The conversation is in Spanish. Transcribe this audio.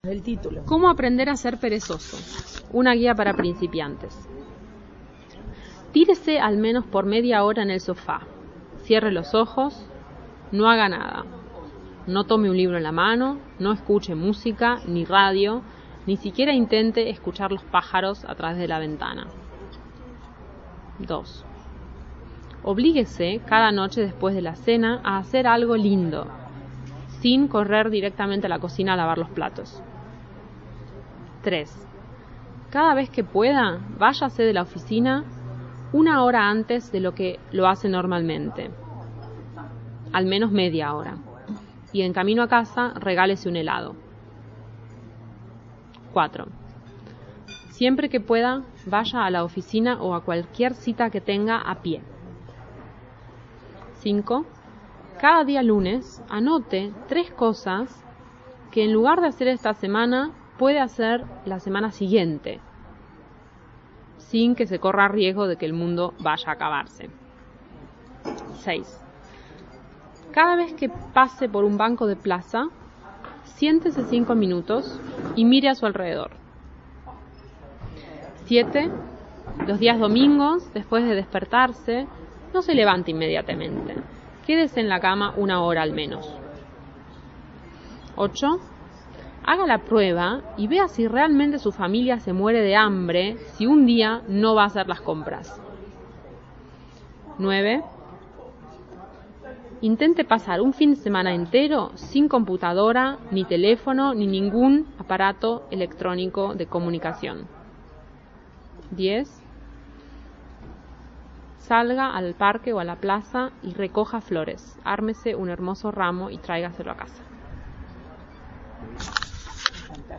el título. ¿Cómo aprender a ser perezoso? Una guía para principiantes. Tírese al menos por media hora en el sofá. Cierre los ojos, no haga nada. No tome un libro en la mano, no escuche música, ni radio, ni siquiera intente escuchar los pájaros a través de la ventana. 2. Oblíguese cada noche después de la cena a hacer algo lindo, sin correr directamente a la cocina a lavar los platos. 3. Cada vez que pueda, váyase de la oficina 1 hora antes de lo que lo hace normalmente, al menos media hora, y en camino a casa regálese un helado. 4. Siempre que pueda, vaya a la oficina o a cualquier cita que tenga a pie. 5. Cada día lunes, anote 3 cosas que en lugar de hacer esta semana, puede hacer la semana siguiente, sin que se corra riesgo de que el mundo vaya a acabarse. 6. Cada vez que pase por un banco de plaza, siéntese 5 minutos y mire a su alrededor. 7. Los días domingos, después de despertarse, no se levante inmediatamente. Quédese en la cama 1 hora al menos. 8. Haga la prueba y vea si realmente su familia se muere de hambre si un día no va a hacer las compras. 9. Intente pasar un fin de semana entero sin computadora, ni teléfono, ni ningún aparato electrónico de comunicación. 10. Salga al parque o a la plaza y recoja flores. Ármese un hermoso ramo y tráigaselo a casa.